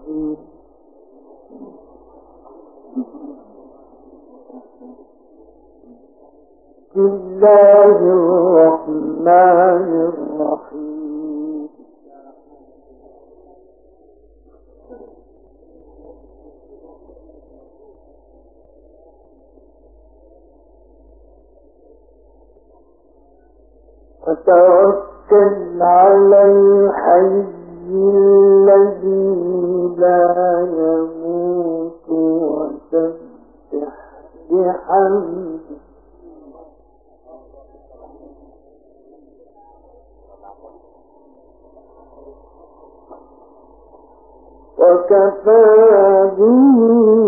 الرحيم. بسم الله الرحمن الرحيم. وتوكل على الحي الذي لا يموت وسبح بحمده وكفى به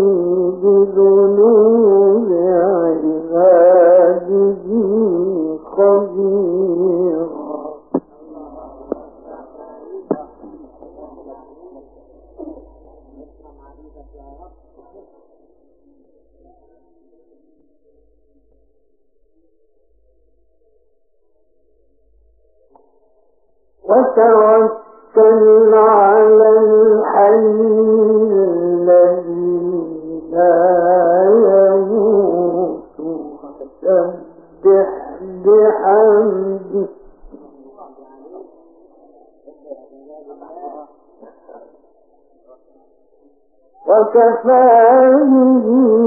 بذنوب عباده خبيرا. وتوكل على الحي الذي لا يموت وسبح بحمده وكفى به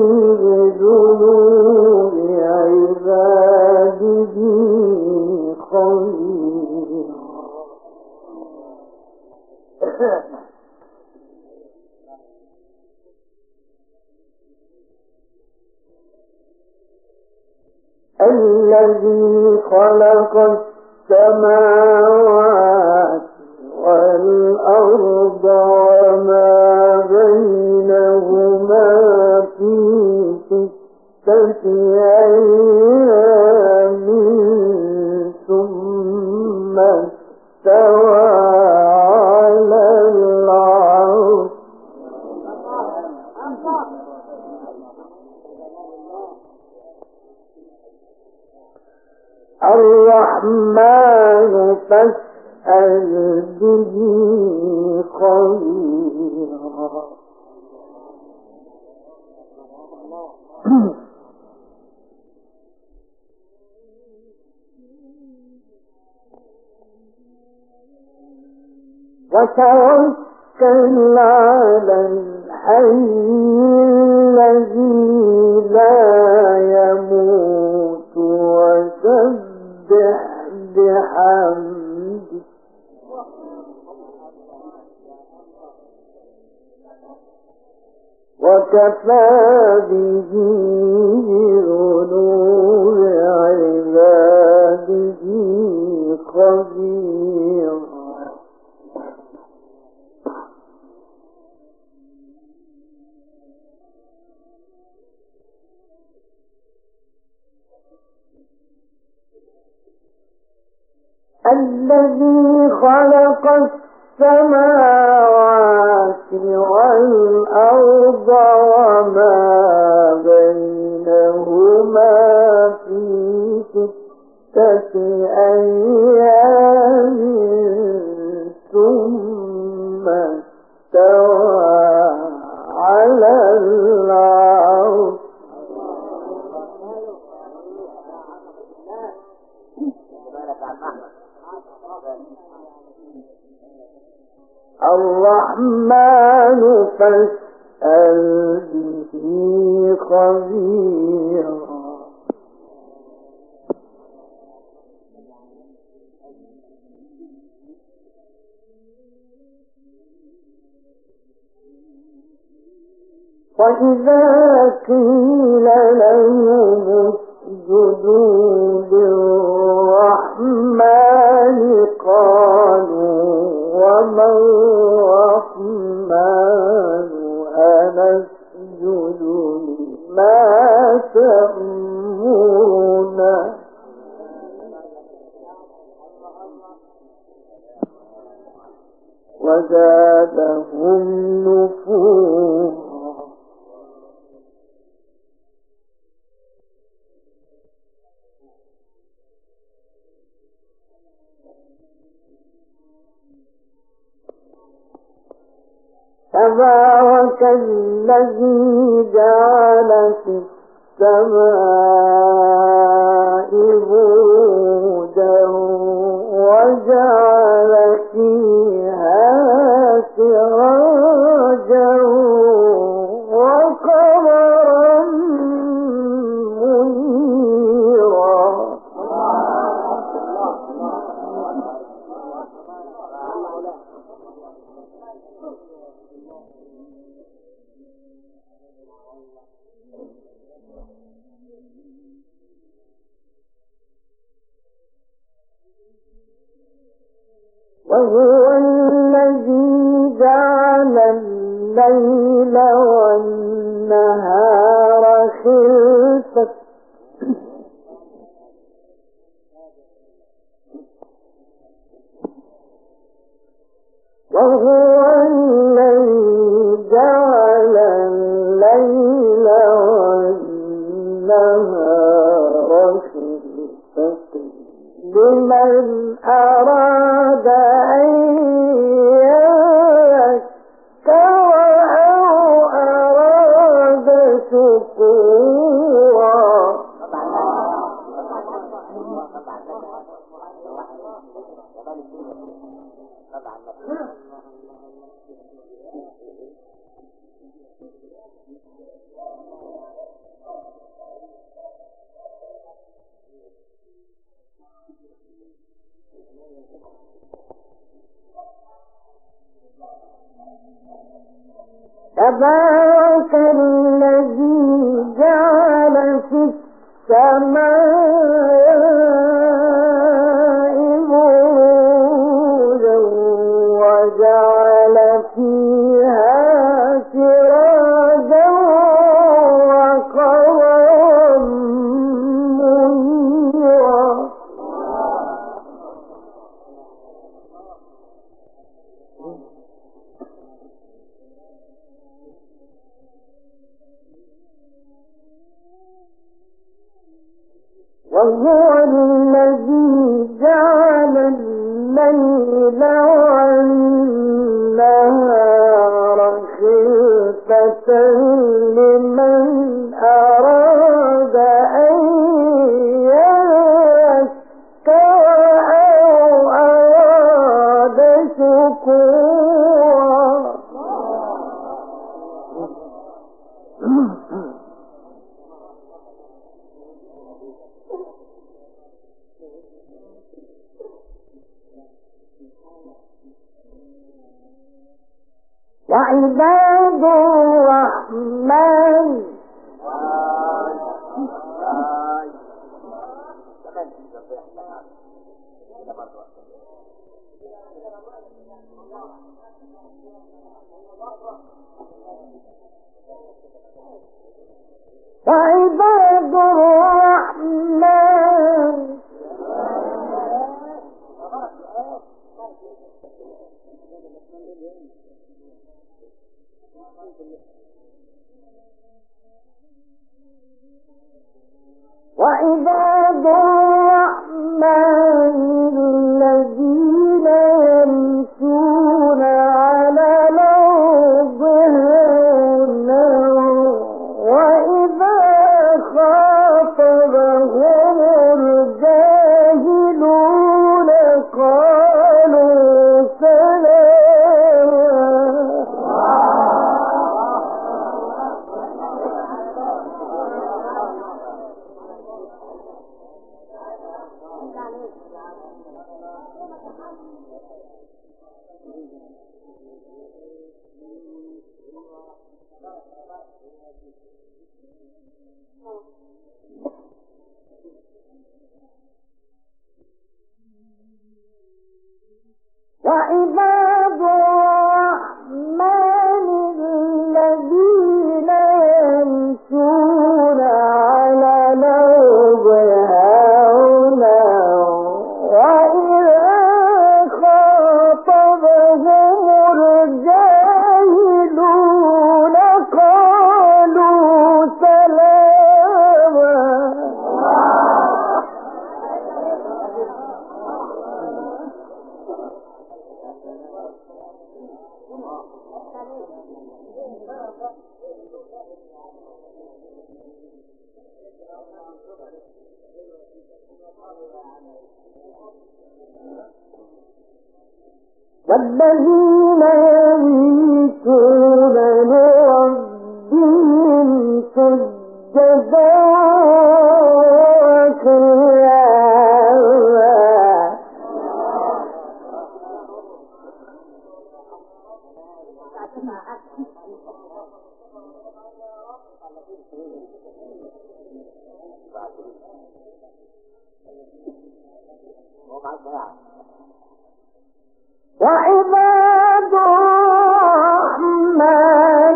بذنوب عباده خبيرا. الذي خلق السماوات والأرض وما بينهما في 6 أيام ثم استوى على العرش. الرحمن فاسأل به خبيرا. وتوكل على الحي الذي لا يموت وسبح بحمده وكفى به بذنوب عباده خبيرا. الذي خلق السماوات والأرض وما بينهما في 6 أيام ثم استوى على العرش. الرحمن فاسأل به خبيرا. وإذا قيل لهم اسجدوا للرحمن قالوا وما الرحمن أنسجد لما تأمرنا. وزادهم نفورا. تبارك الذي جعل في السماء بروجا وجعل فيها سراجا وقمرا منيرا. وهو الذي جعل الليل والنهار خلفة وهو الذي جعل الليل والنهار خلفة لمن أراد أن يذكر أو أراد شكورا. تبارك الذي جعل في السماء بروجا وجعل فيها سراجا وقمرا منيرا. وهو الذي جعل الليل والنهار خلفة لمن أراد أن يذكر أو أراد شكورا. وعباد الرحمن وعباد الرحمن وعباد الرحمن الذين يمشون على الأرض هونا وإذا خاطبهم الجاهلون قالوا سلاما. والذين يبيتون لربهم سجدا وقياما وعباد الرحمن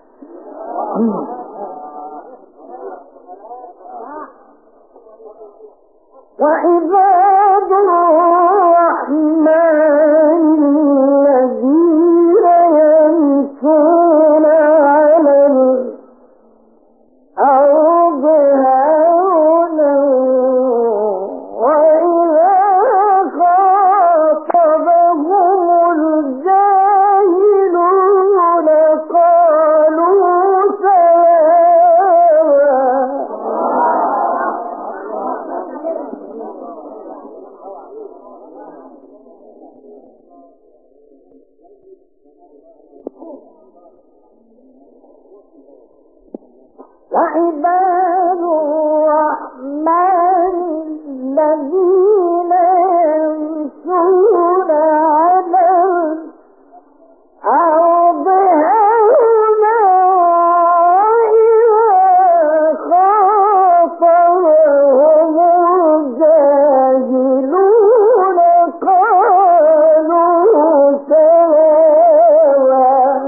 وعباد الرحمن الذين يمشون على الأرض هونا وإذا خاطبهم الجاهلون قالوا وعباد الرحمن الذين يمشون على الأرض هونا وإذا خاطبهم الجاهلون قالوا سلاما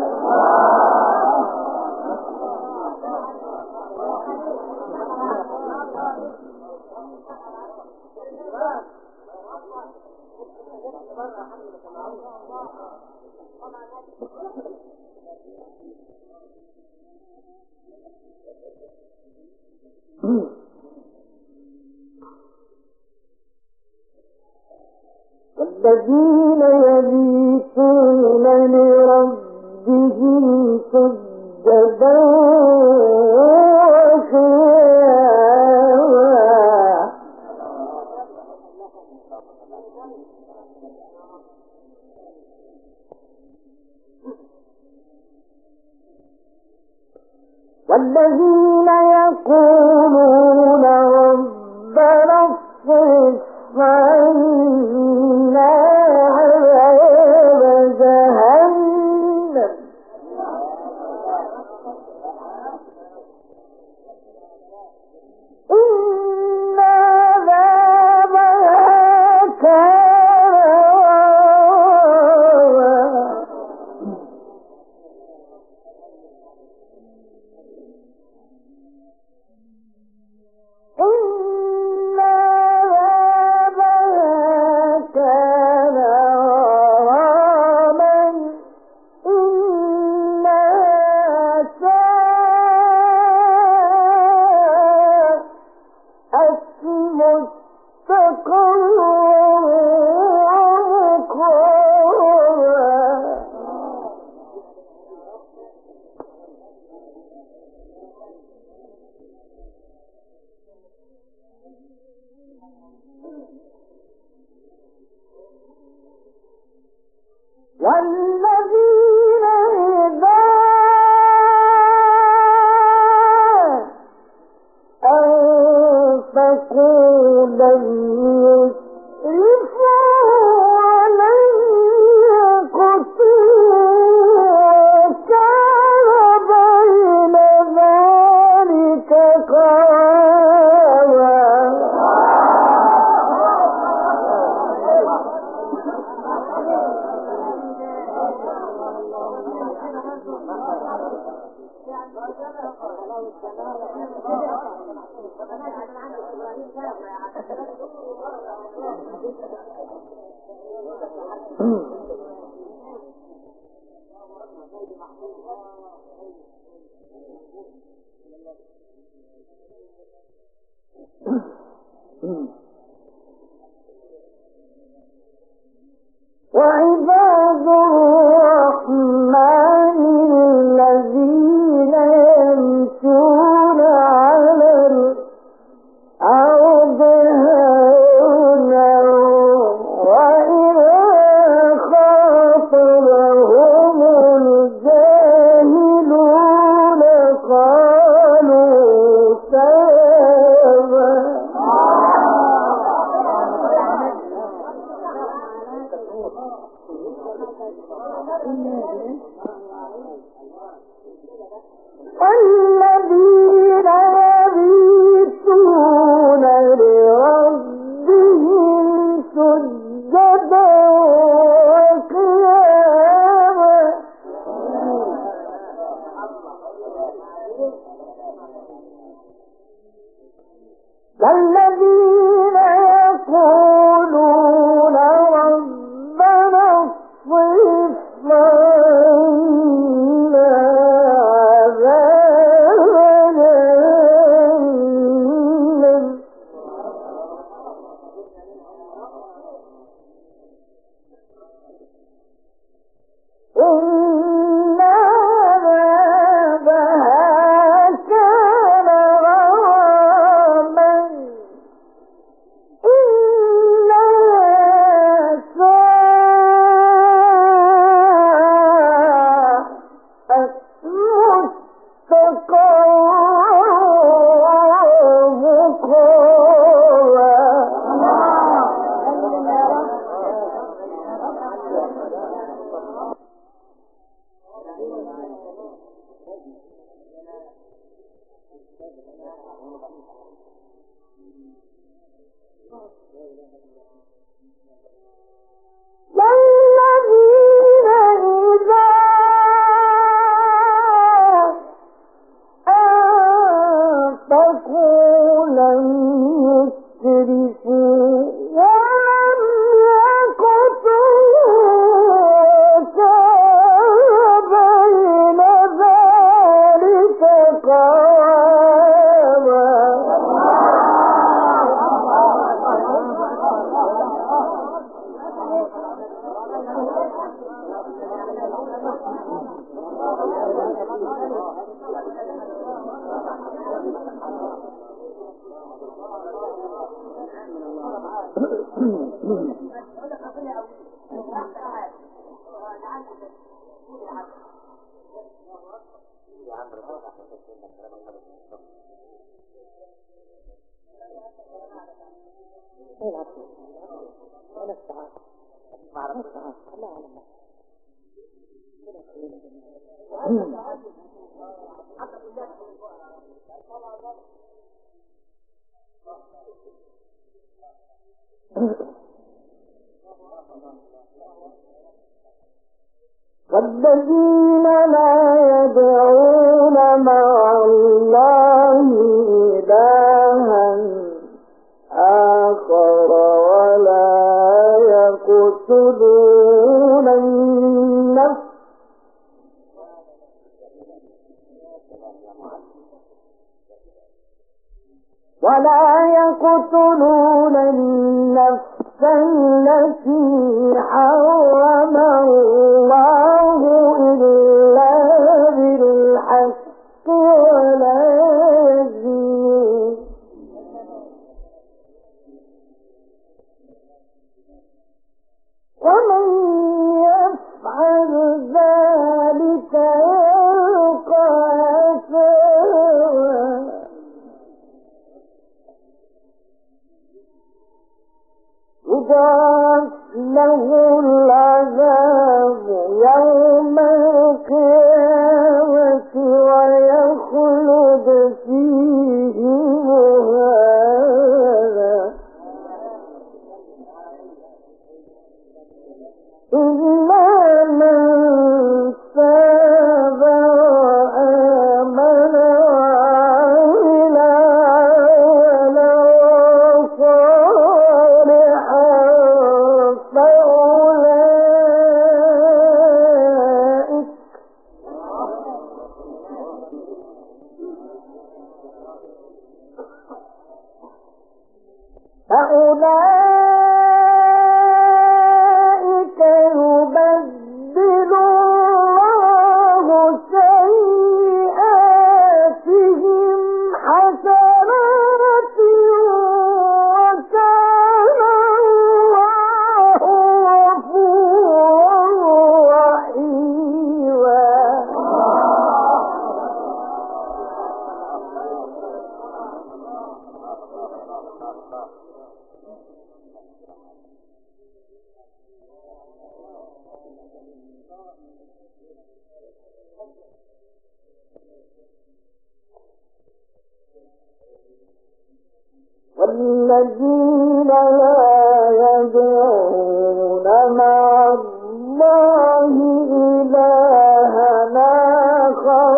والذين يبيتون لربهم سجدا وقياما والذين يقولون ربنا اصرف عنا عذاب جهنم إن عذابها كان غراما إن عذابها كان غراما إنها ساءت مستقرا ومقاما والذين إذا أنفقوا لم يسرفوا ولم يقتروا وكان بين ذلك قواما وعباد الرحمن الذين يبيتون لربهم سجدا وقياما الذين يقولون ربنا اصرف عنا عذاب جهنم إن عذابها كان غراما إنها ساءت مستقرا ومقاما والذين إذا أنفقوا لم يسرفوا ولم يقتروا وكان بين ذلك قواما والذين لا يدعون مع الله إلها آخر ولا يقتلون النفس التي حرم الله إلا بالحق ولا يزنون ومن يفعل ذلك يلقى أثاما يضاعف له العذاب يوم والذين لا يدعون مع الله إلها آخر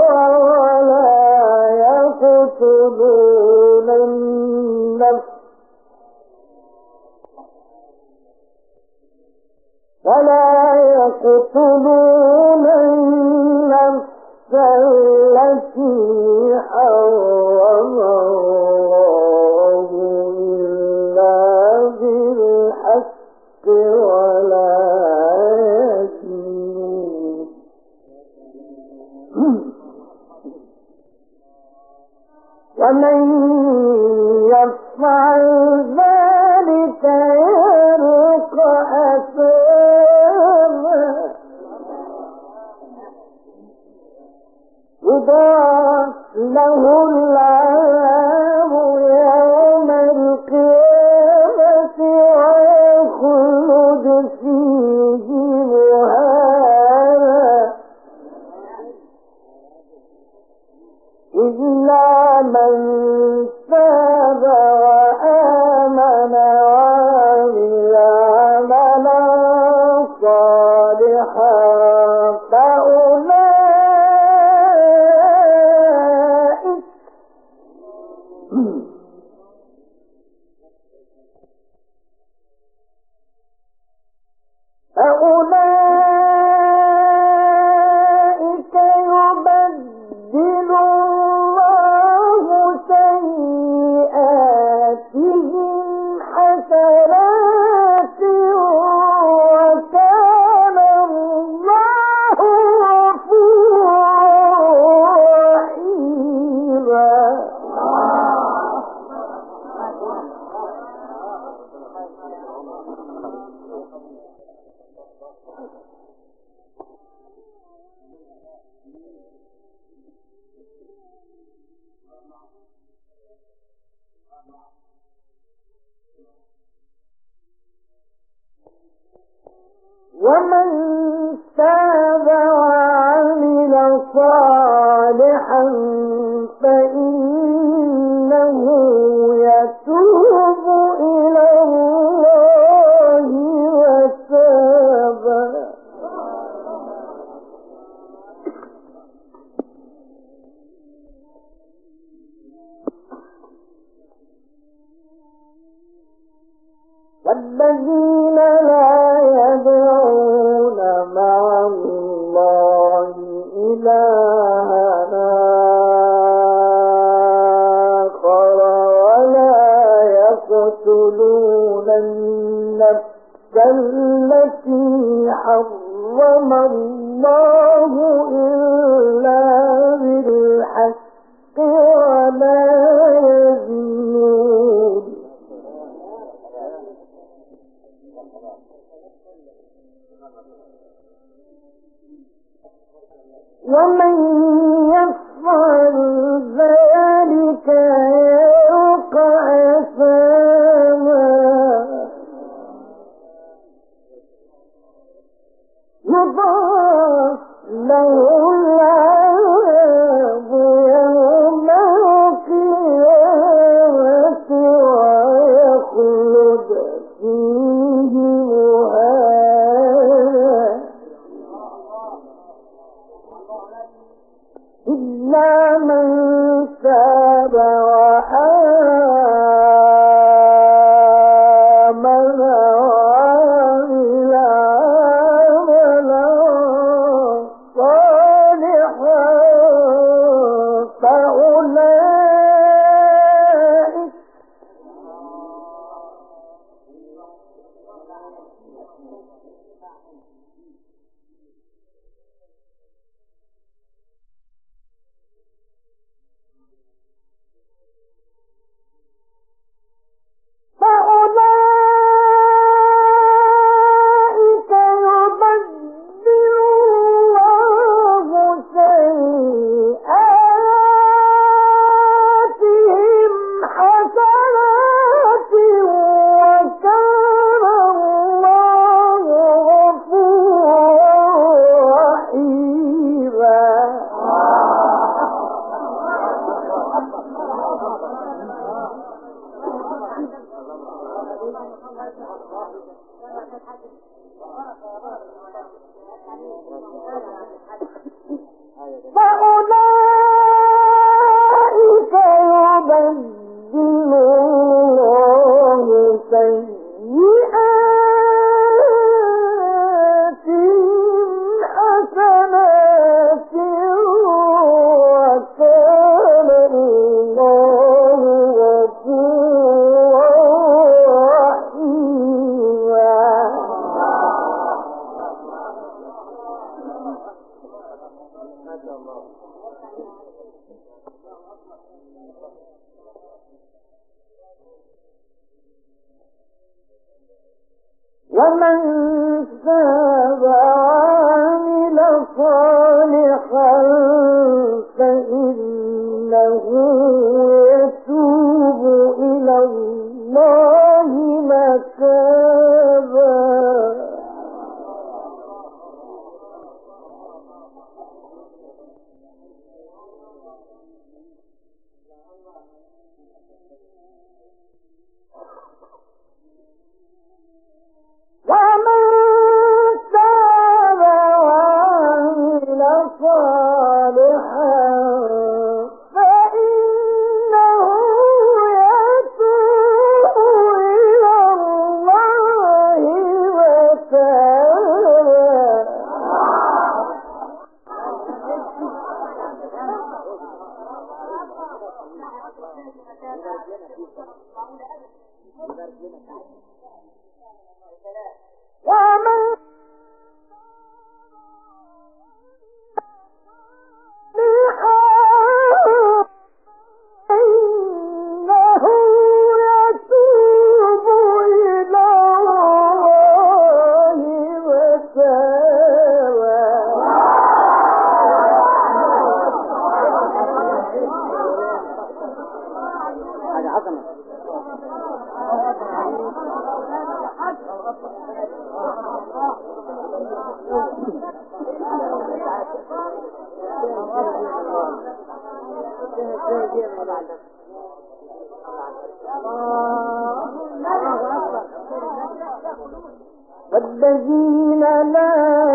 ولا يقتلون النفس التي حرم الله إلا بالحق ولا يزنون ومن يفعل ذلك يلقى أثاما يضاعف له العذاب يوم القيامة ويخلد فيه مهانا إلا من تاب وآمن وعمل عملا صالحا فأولئك يبدل الله سيئاتهم حسنات وكان الله غفورا رحيما ومن تاب وعمل صالحا فإنه يتوب إلى الله متابا والذين لا يدعون مع الله إلها آخر ولا يقتلون النفس التي حرم الله إلا بالحق ولا يزنون ومن يفعل ذلك يلقى أثاما يضاعف له العذاب يوم القيامة ويخلد فيه مهانا إلا من تاب وآمن وعمل عملا صالحا فأولئك ومن تاب وعمل صالحا فإنه يتوب إلى الله متابا. ومن تاب وعمل صالحا فإنه يتوب إلى الله متابا. ومن إنه يتوب إلى الله متابا. والذين لا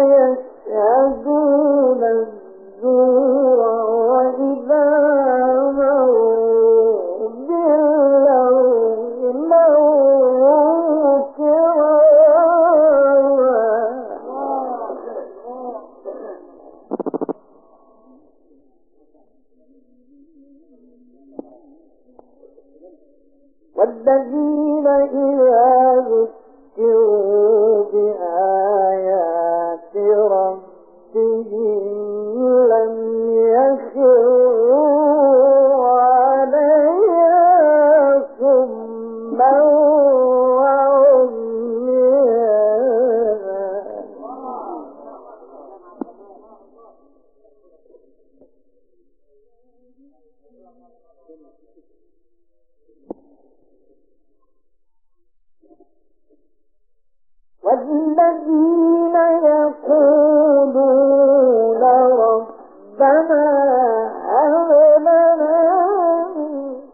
يشهدون الزور وإذا مروا باللغو مروا كراما. والذين إذا ذكروا بآيات ربهم لم يخروا عليها صما وعميانا. والذين يقولون ربنا هب لنا من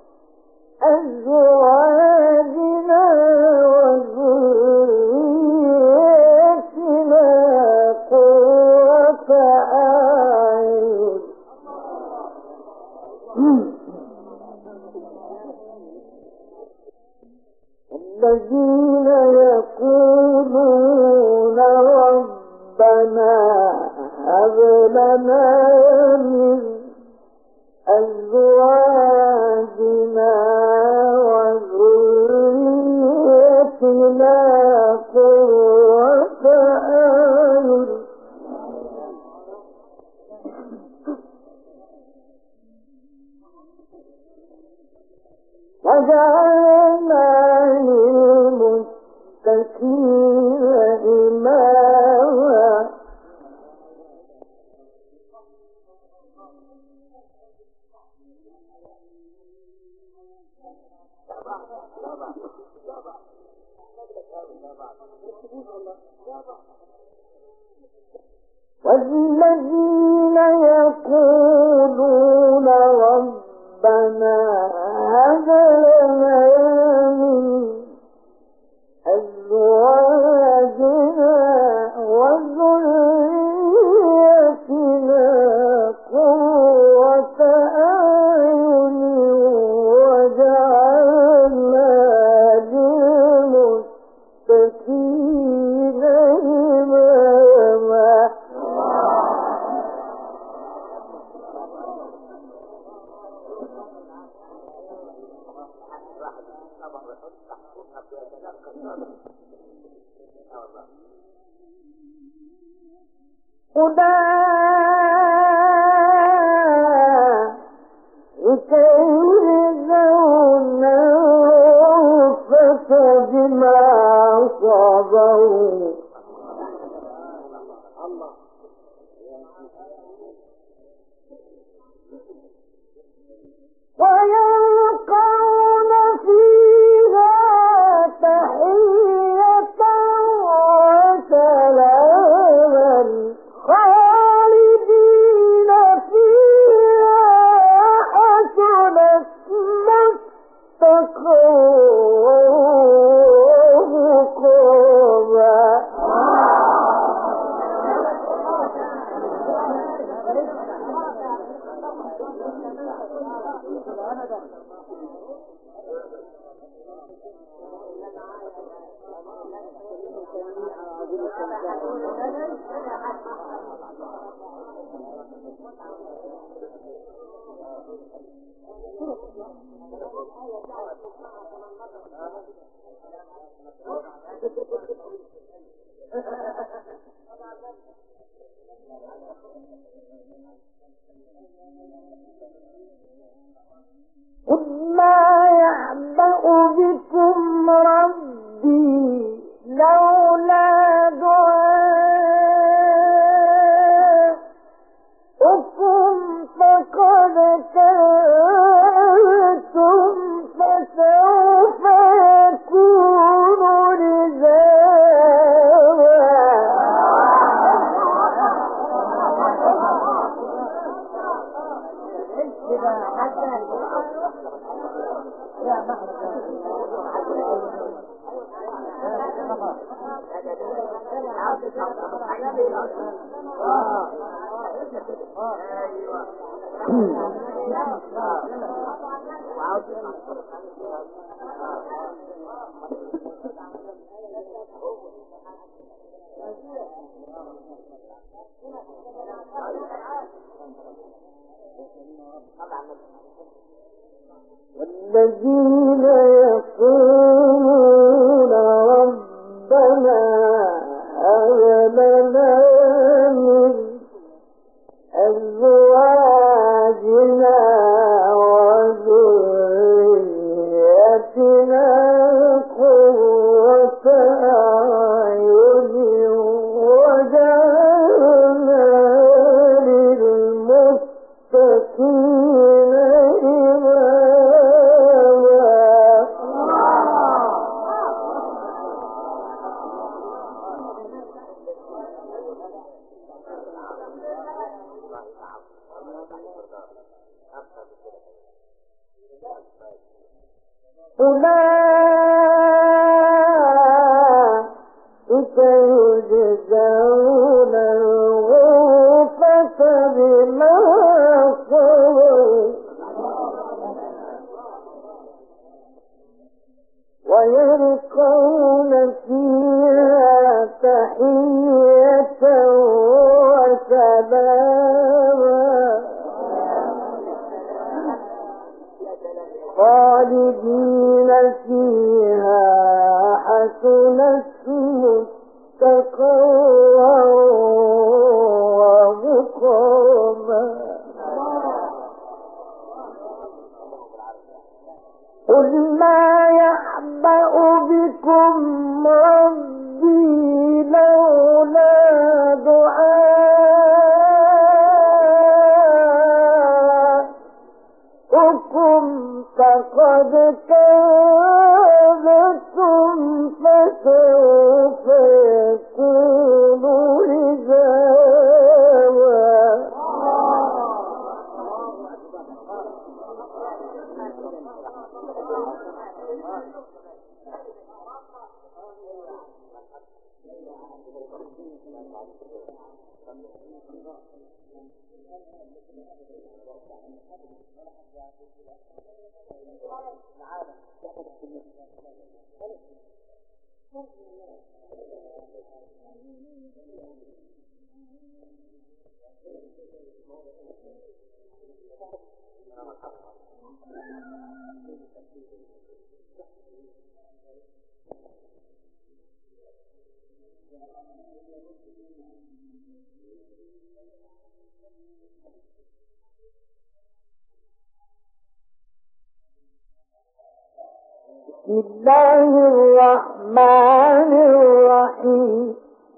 أزواجنا وذريتنا قرة أعين. الذين يقولون ربنا هب لنا من أزواجنا وذريتنا قرة أعين وجعلنا للمتقين إماما. والذين يقولون ربنا هب لنا من أزواجنا وذريتنا قرة أعين وجعلنا للمتقين إماما. أولئك يجزون الغرفة بما صبروا ويلقون فيها تحية وسلاما خالدين فيها حسنت مستقرا ومقاما. قل ما يعبأ بكم ربي لولا دعاؤكم فقد كذبتم فسوف يكون لزاما. والذين يقولون ربنا هب لنا من أزواجنا وذريتنا قرة أعين وجعلنا للمتقين أولئك يجزون الغرفة بما صبروا ويلقون فيها تحية وسلاما خالدين فيها حسنت مستقرا ومقاما. قل ما يعبأ بكم ربي لولا دعاؤكم فقد كذبتم فسوف يكون لزاما. الله الرحمن الرحيم.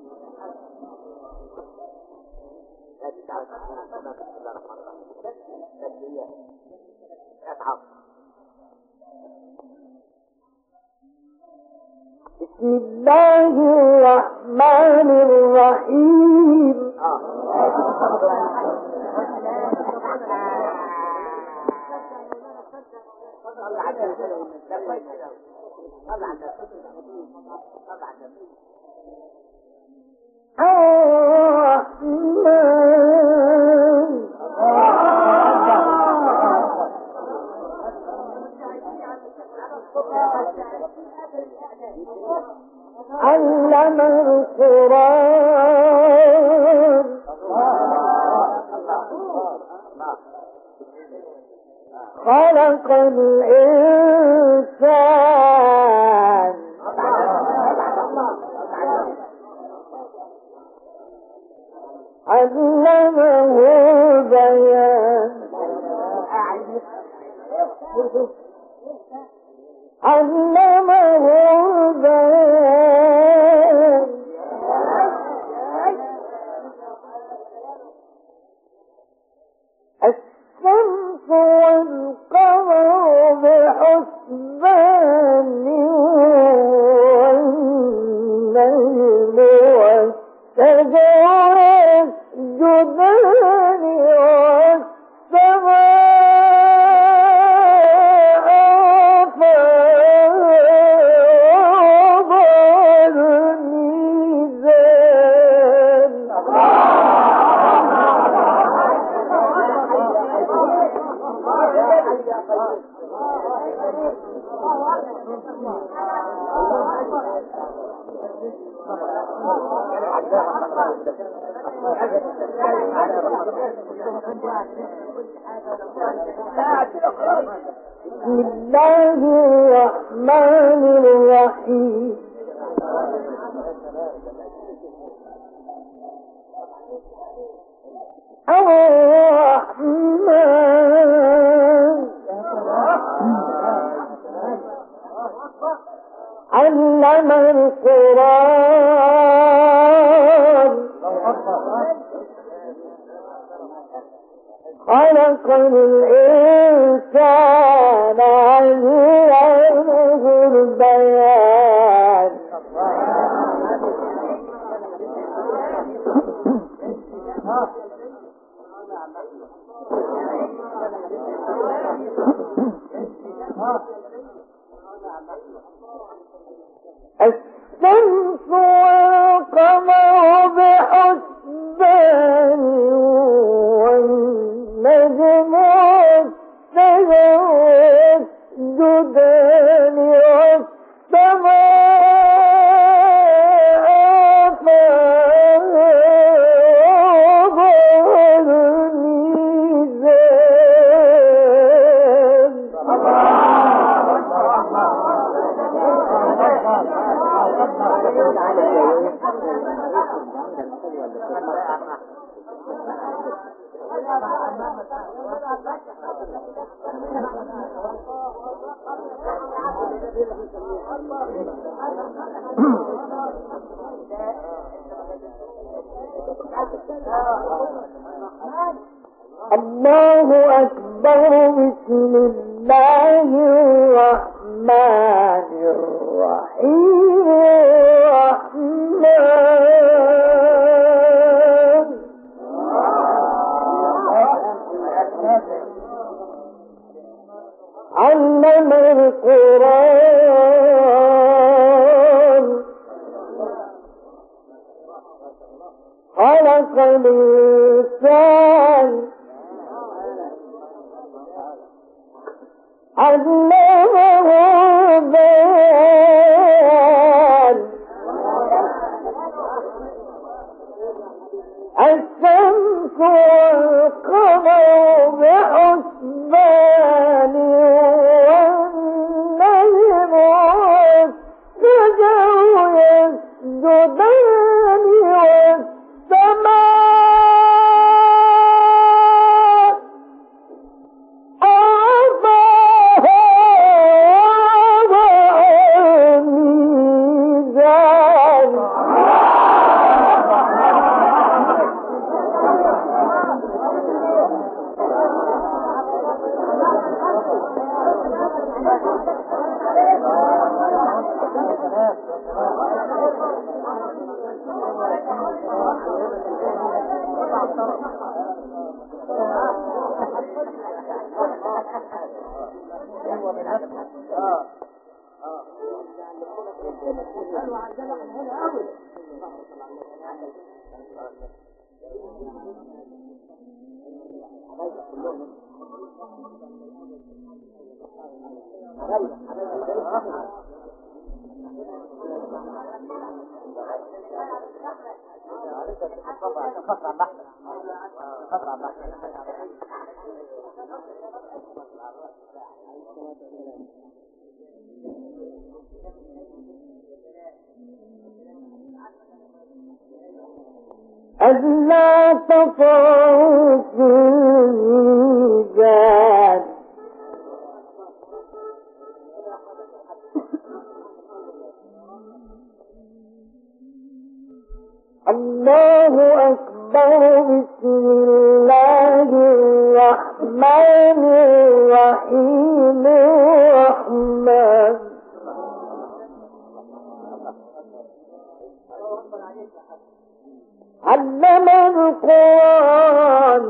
بسم الله الرحمن الرحيم. علم القرآن خلق الإنسان علمه البيان علمه البيان الشمس والقمر بحسبان والنجم والشجر يسجدان بسم الله الرحمن الرحيم. الرحمن علم القرآن خلق الإنسان علمه البيان الشمس والقمر بحسبان والنجم والشجر يسجدان والسماء فوقها الميزان الله أكبر. بسم الله الرحمن الرحيم. الرحمن علم القرآن خلق الإنسان علمه البيان الشمس والقمر بحسبان والنجم والشجر يسجدان والسماء رفعها ألا تطغوا في الميزان الله أكبر. بسم الله الرحمن الرحيم. الرحمن علم القرآن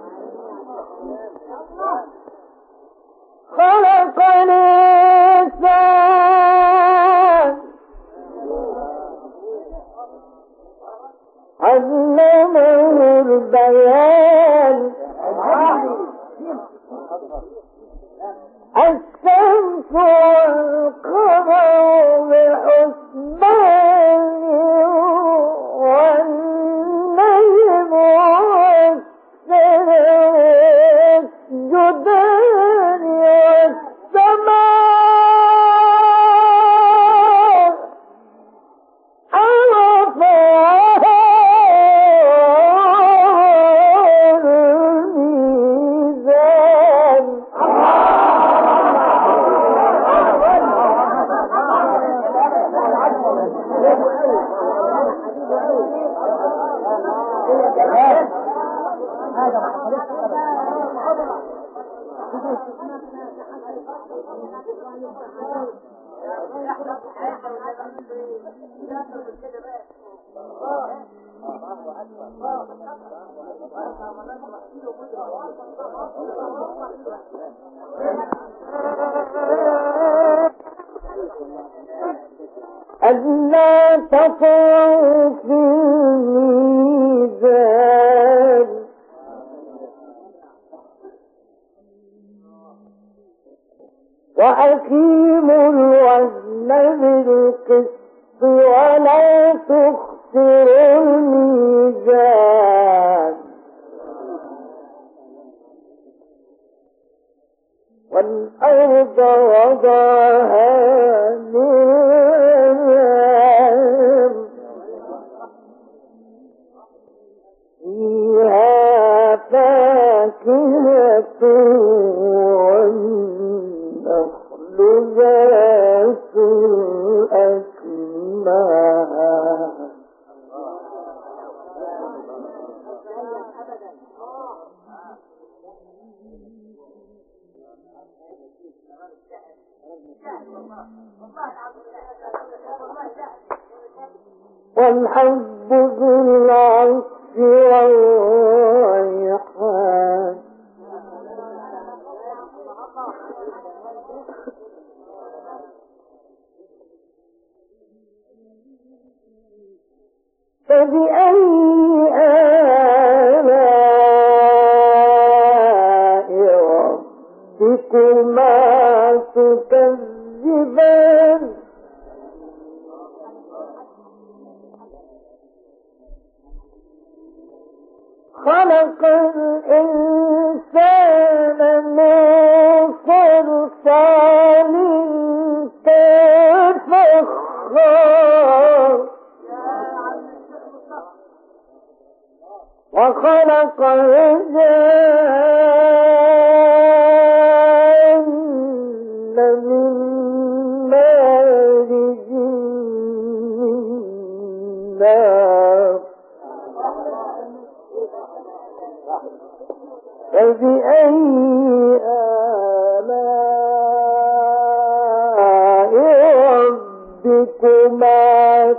خلق الإنسان علمه البيان الشمس والقمر بحسبان والنجم والشجر يسجدان والسماء رفعها الميزان ألا تطغوا في الميزان وأقيموا الوزن بالقسط ولا تخسروا الميزان والأرض وضعها للأنام فيها فاكهة والنخل ذات الأكمام والحب ذو العصف والريحان فبأي آلاء ربكما تكذبان خلق الإنسان من صلصال كالفخار وخلق الجان من مارج من نار فبأي آلاء ربكما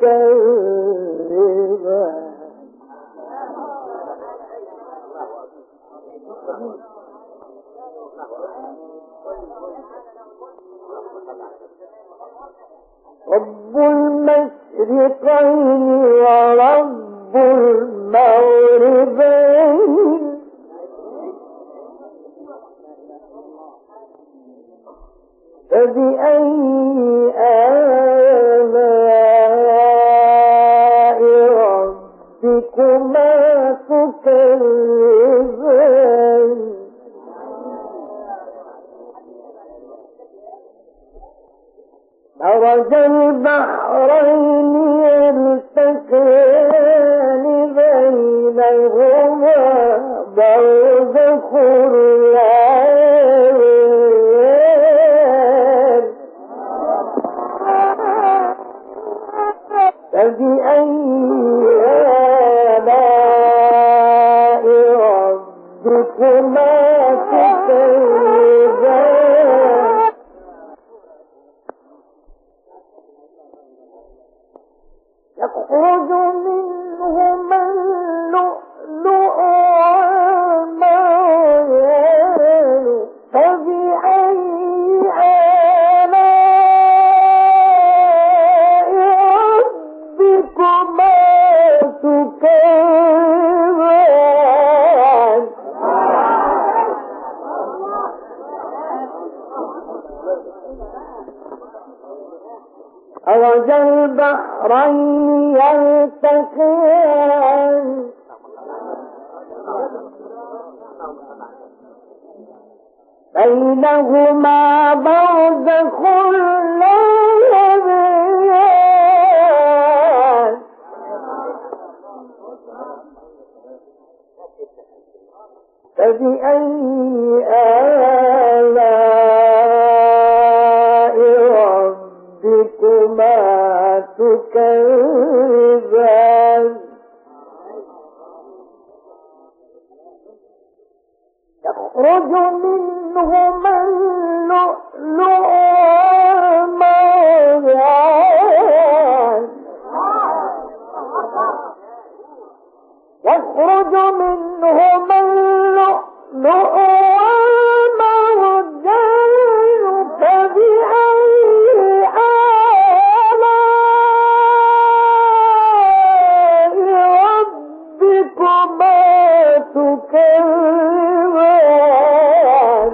تكذبان رب المشرقين ورب المغربين فبأي آلاء ربكما تكذبان مرج البحرين يلتقيان بينهما برزخ لا يبغيان فبأي آلاء ربكما تكذبان يخرج منهما اللؤلؤ والمرجان فبأي آلاء ربكما تكذبان مرج البحرين يلتقيان بينهما برزخ لا يبغيان فبأي آلاء ربكما تكذبان يخرج منهما اللؤلؤ والمرجان يخرج منهما اللؤلؤ والمرجان فبأي آلاء ربكما تكذبان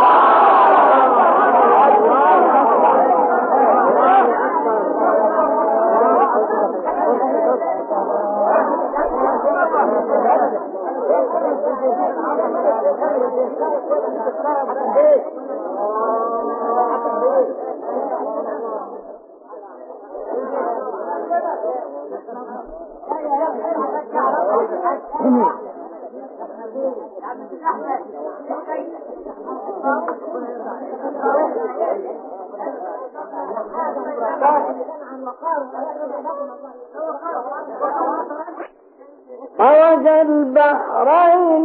مرج البحرين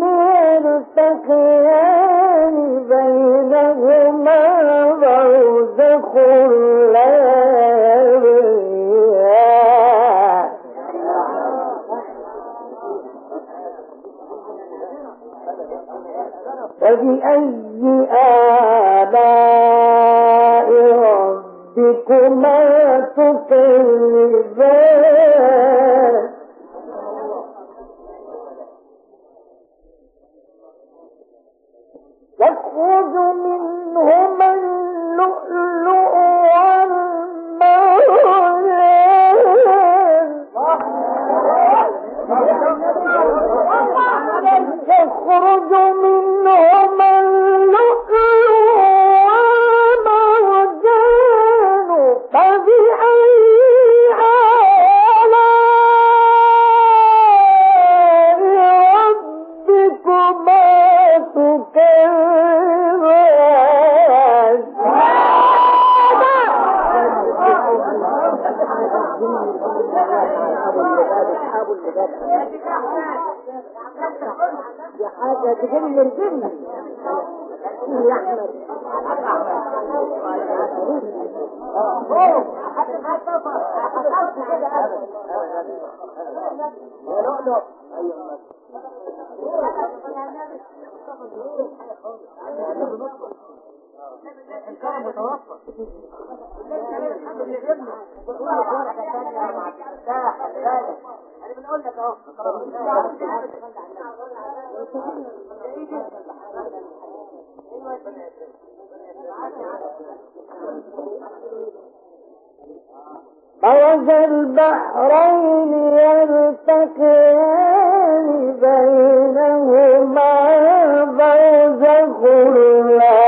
يلتقيان بينهما برزخ لا يبغيان فبأي آلاء ربكما تكذبان يخرج منهما اللؤلؤ والمرجان يخرج منهما اللؤلؤ والمرجان فبأي آلاء ربكما تكذبان يا حاجة تجن الجن يا أحمد يا لؤلؤ الكلام متوفر. انا بنقول لك اهو مرج البحرين يلتقيان بينهما برزخ لا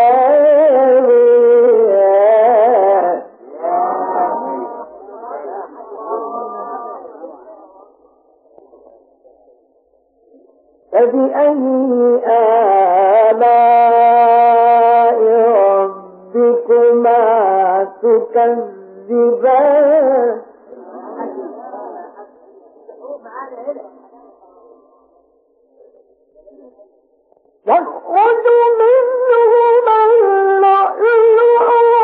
يبغيان فبأي آلاء ربكما تكذبان يخرج منهما اللؤلؤ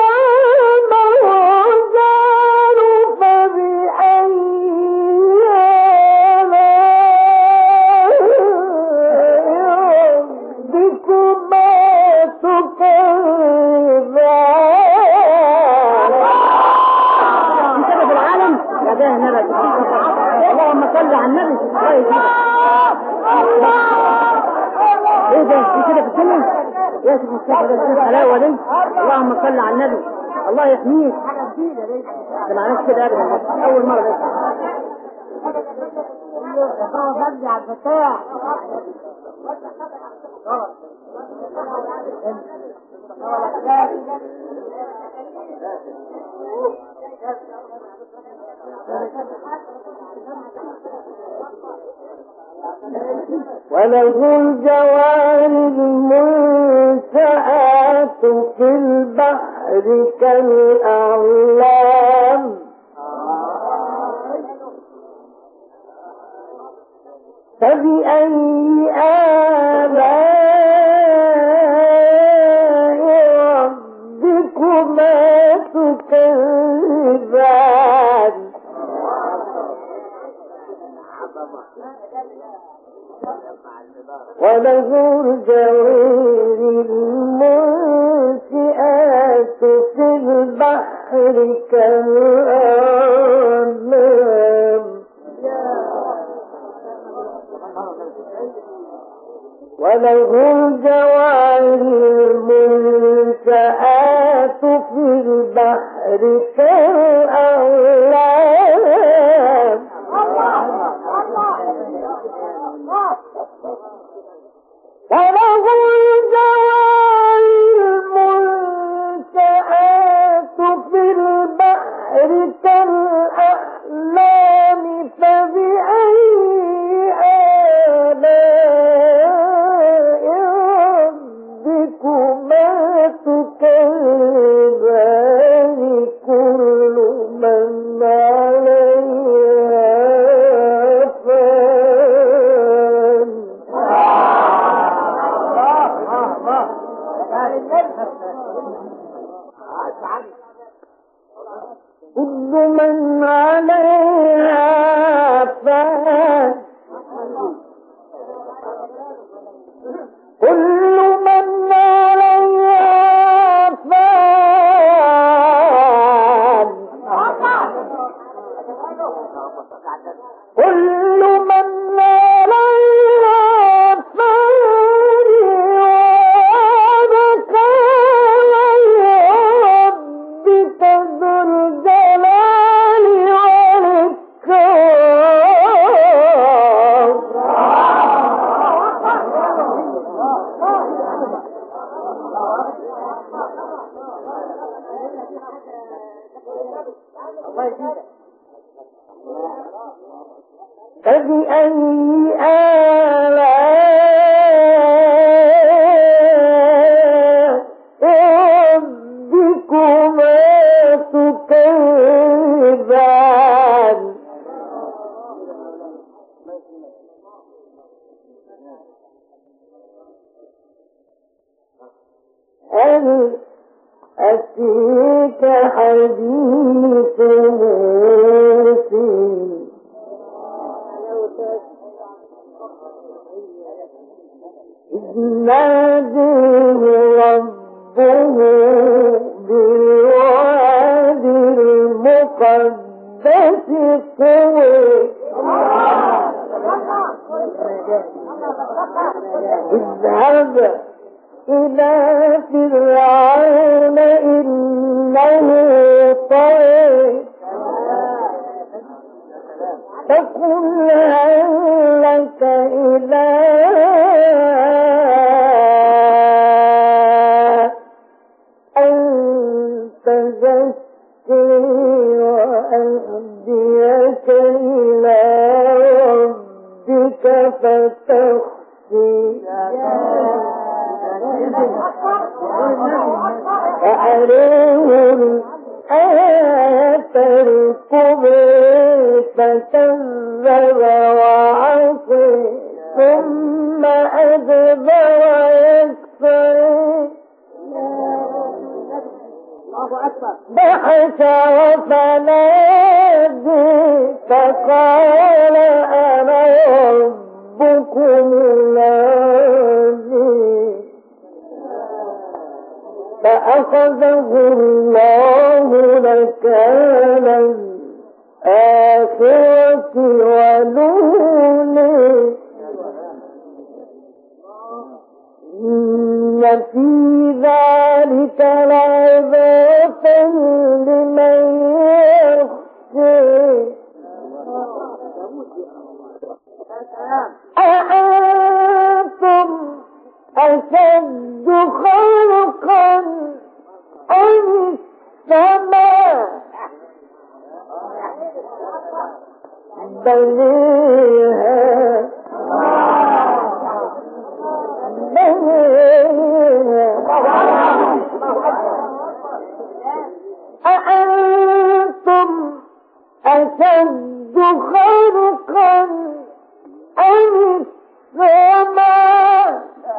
والمرجان فبأي آلاء ربكما تكذبان. كده في العالم يا ده نبي. اللهم صل على النبي. ايه ده في كده في السنة يا شيخ مصطفى ده الحلاوة دي. اللهم صل على النبي. الله يحميك. ده معناش كده ابدا. اول مرة بس فضي على الفتاح. وله الجوار المنشآت في البحر كالأعلام فبأي آلاء ربكما تكذبان. وله الجوار المنشآت في البحر كالأعلام وله الجوار المنشآت في البحر كالأعلام وله الجوار المنشآت في البحر كالأعلام فبأي آلاء ربكما تكذبان كل من عليها فان. كل من عليها فان كل من عليها فان كل من عليها فان ويبقى ربك ذو الجلال والإكرام. فبأي آلاء ربكما تكذبان. هل أتيك حديث موسى إذ ناديه ربه بالواد المقدس طوى اذهب إلى فرعون إنه طغى فقل هل لك إلى أن تزكي وأهديك إلى ربك فتخشى فأريه الآية الكبرى فكذب وعصى ثم أدبر يسعى بحث وفنادى فقال أنا ربكم الذي فأخذه الله نكال الآخرة والأولى إن في ذلك لعبرة لمن يخشى أأنتم أشد خلقا أم السماء بنيها أأنتم أشد خلقا أم السماء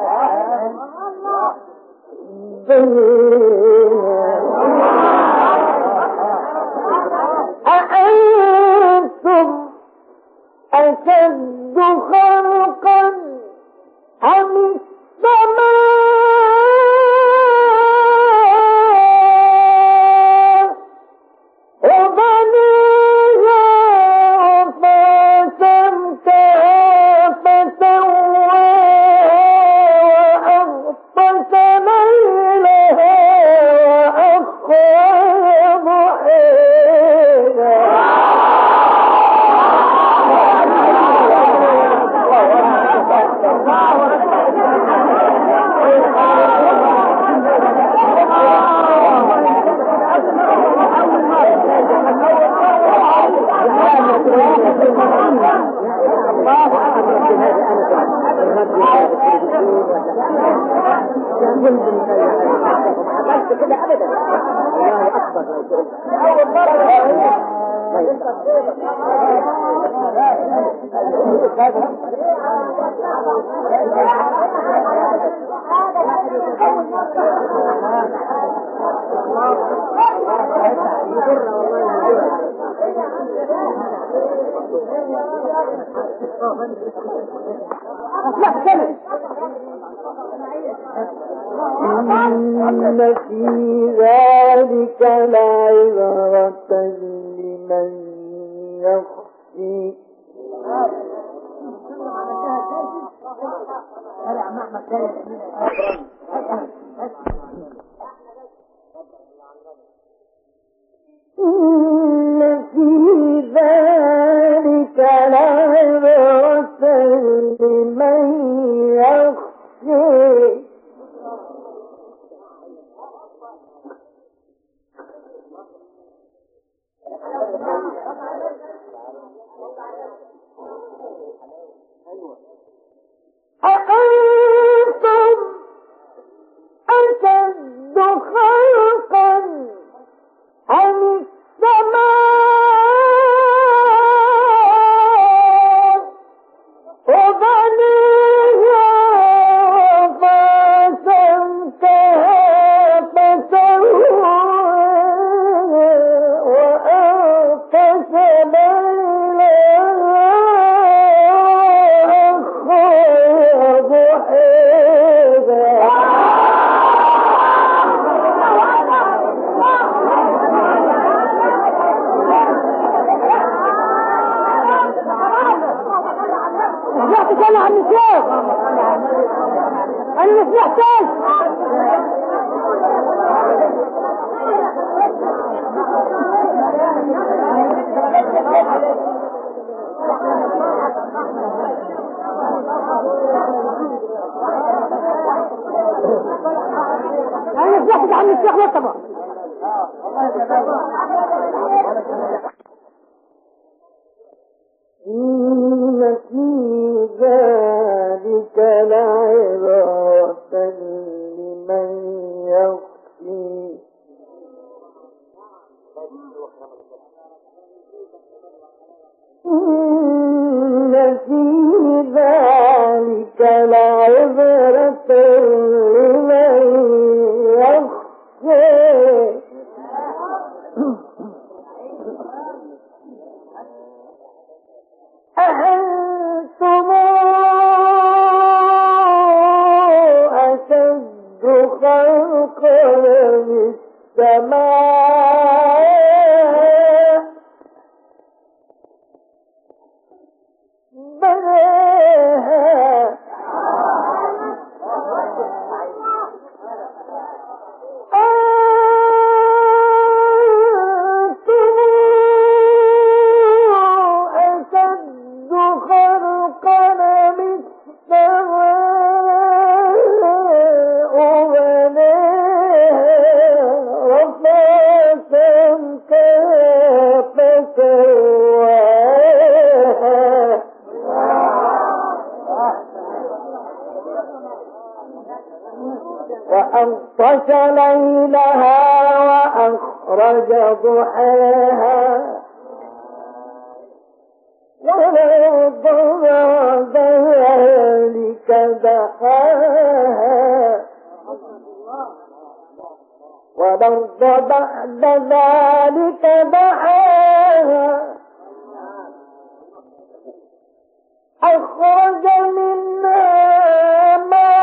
أأنتم أشد خلقا أم السماء وبنيها وفاتمتها فسواها وأغطش ليلها وأخرج ضحيها إن في ذلك لعبرة لمن يخشى إن في ذلك لعبرة لمن يخشى أأنتم أشد خلقا أم السماء انا مش محتاج. انا مش واحد عم الشيخ وطبع. إن في ذلك لعبرة لمن يخشى. إن في ذلك لعبرة لمن يخشى. أأنتم أشد خلقا من السماء بناها وأغطش ليلها وأخرج ضحاها والأرض بعد ذلك دحاها والأرض بعد ذلك دحاها أخرج منها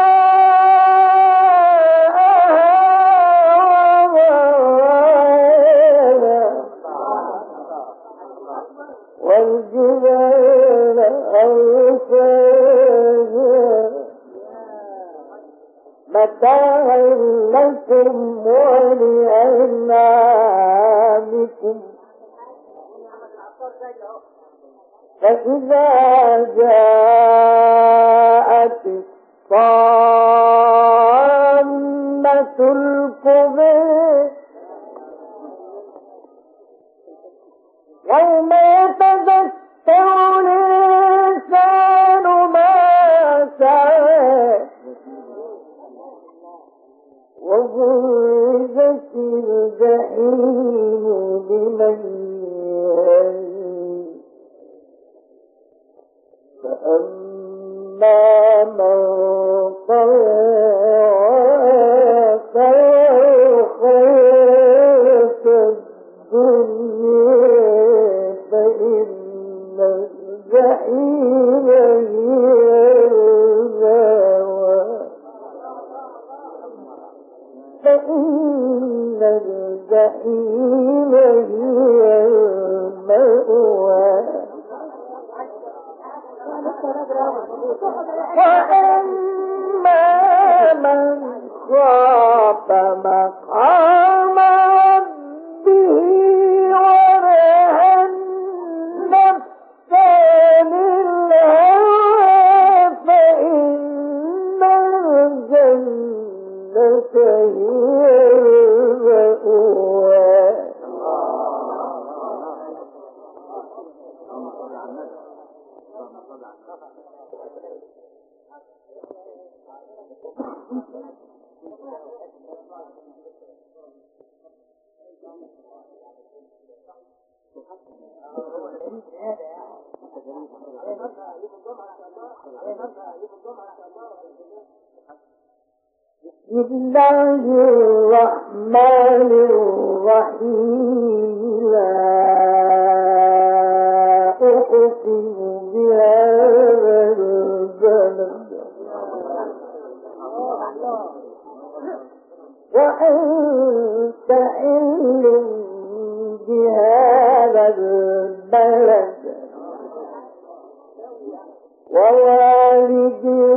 والجبال أوتادا متاعا لكم ولأنعامكم فإذا جاءت الطامة الكبرى يوم يتذكر الإنسان ما سعى وبرزت الجحيم لمن يرى فأما من طغى وآثر الدنيا فإن الجحيم هي المأوى فإن الجحيم هي المأوى وأما من خاف مقام ربه ونهى النفس عن الهوى فإن الجنة هي المأوى بسم الله الرحمن الرحيم لا أقسم بهذا البلد وأنت حل بهذا البلد ووالد